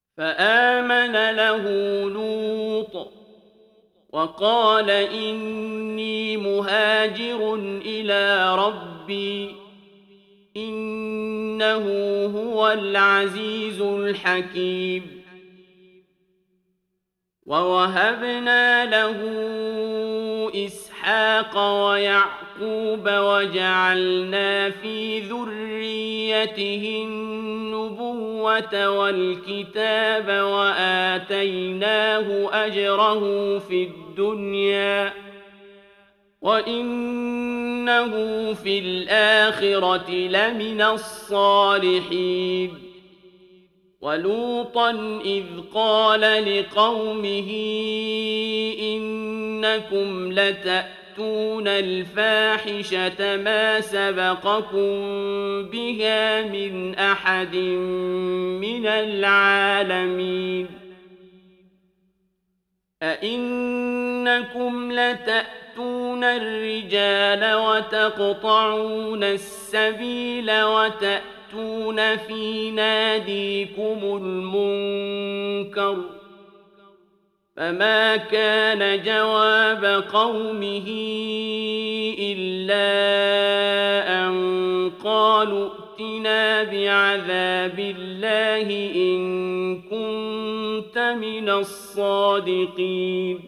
فآمن له لوط وقال إني مهاجر إلى ربي إنه هو العزيز الحكيم. ووهبنا له إسحاق ويعقوب وجعلنا في ذريته النبوة والكتاب وآتيناه أجره في الدنيا وإنه في الآخرة لمن الصالحين. ولوطا إذ قال لقومه إنكم لتأتون الفاحشة ما سبقكم بها من أحد من العالمين. أئنكم لتأتون الرجال وتقطعون السبيل وتأتون في ناديكم المنكر. فما كان جواب قومه إلا أن قالوا ائتنا بعذاب الله إن كنت من الصادقين.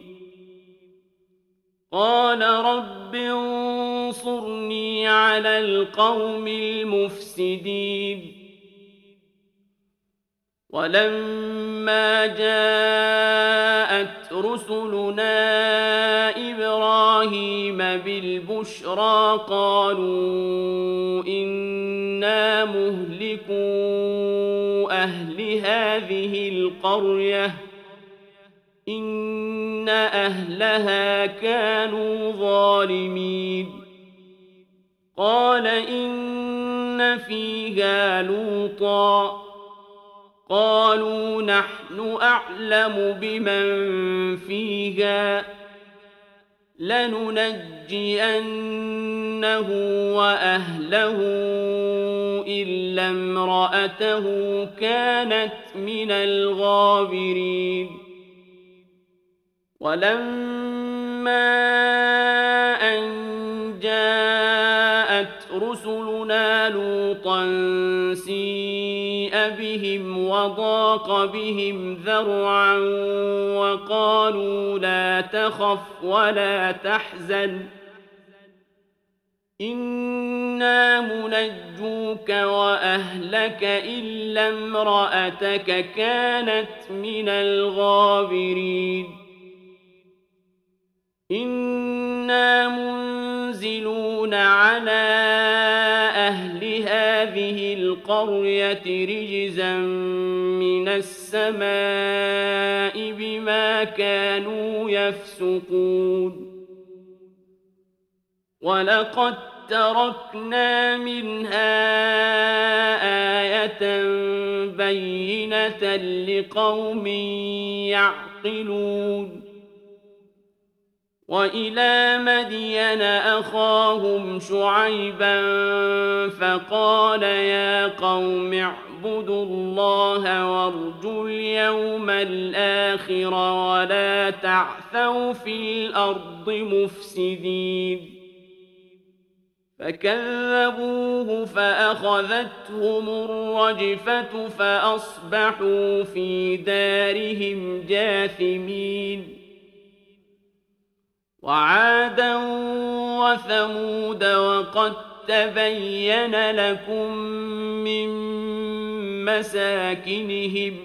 قال رب انصرني على القوم المفسدين. ولما جاءت رسلنا إبراهيم بالبشرى قالوا إنا مهلكو أهل هذه القرية إن أهلها كانوا ظالمين. قال إن فيها لوطا قالوا نحن أعلم بمن فيها لننجينه وأهله إلا امرأته كانت من الغابرين. ولما أن جاءت رسلنا لوطا سيء بهم وضاق بهم ذرعا وقالوا لا تخف ولا تحزن إنا منجوك وأهلك إلا امرأتك كانت من الغابرين. إنا منزلون على أهل هذه القرية رجزا من السماء بما كانوا يفسقون. ولقد تركنا منها آية بينة لقوم يعقلون. وإلى مدين أخاهم شعيبا فقال يا قوم اعبدوا الله وارجوا اليوم الآخر ولا تعثوا في الأرض مفسدين. فكذبوه فأخذتهم الرجفة فأصبحوا في دارهم جاثمين. وعادا وثمود وقد تبين لكم من مساكنهم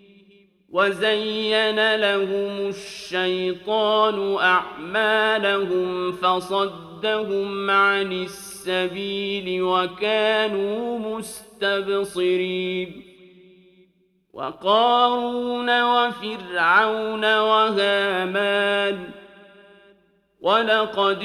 وزين لهم الشيطان أعمالهم فصدهم عن السبيل وكانوا مستبصرين. وقارون وفرعون وهامان ولقد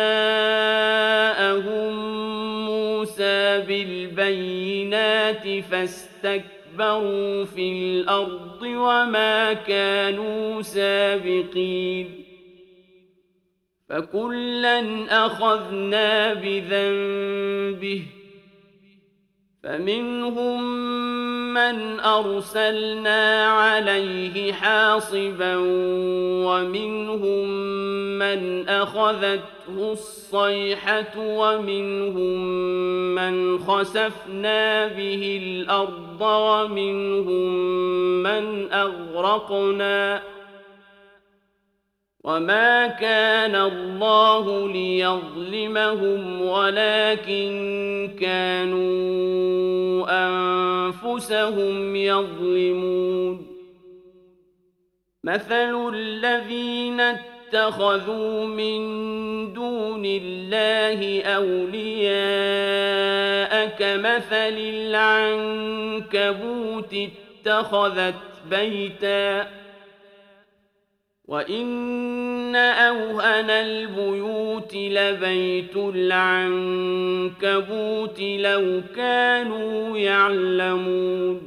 جاءهم موسى بالبينات فاستكبروا في الأرض وما كانوا سابقين. فكلا أخذنا بذنبه فمنهم من أرسلنا عليه حاصبا ومنهم من أخذته الصيحة ومنهم من خسفنا به الأرض ومنهم من أغرقنا وما كان الله ليظلمهم ولكن كانوا أنفسهم يظلمون مثل الذين اتخذوا من دون الله أولياء كمثل العنكبوت اتخذت بيتاً وإن أوهن البيوت لبيت العنكبوت لو كانوا يعلمون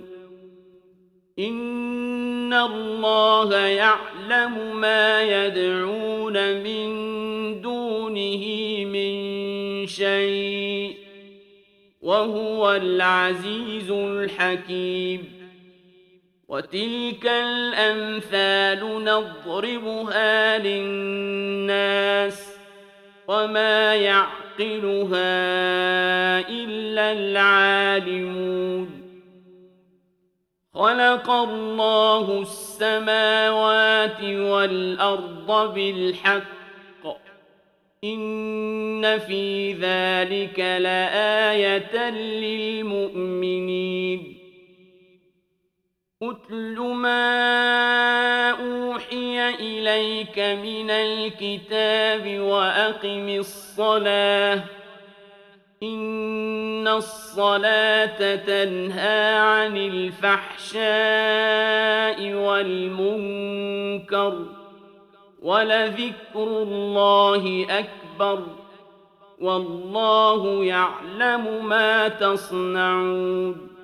إن الله يعلم ما يدعون من دونه من شيء وهو العزيز الحكيم وتلك الأمثال نضربها للناس وما يعقلها إلا العالمون خلق الله السماوات والأرض بالحق إن في ذلك لآية للمؤمنين أتل ما أوحي إليك من الكتاب وأقم الصلاة إن الصلاة تنهى عن الفحشاء والمنكر ولذكر الله أكبر والله يعلم ما تصنعون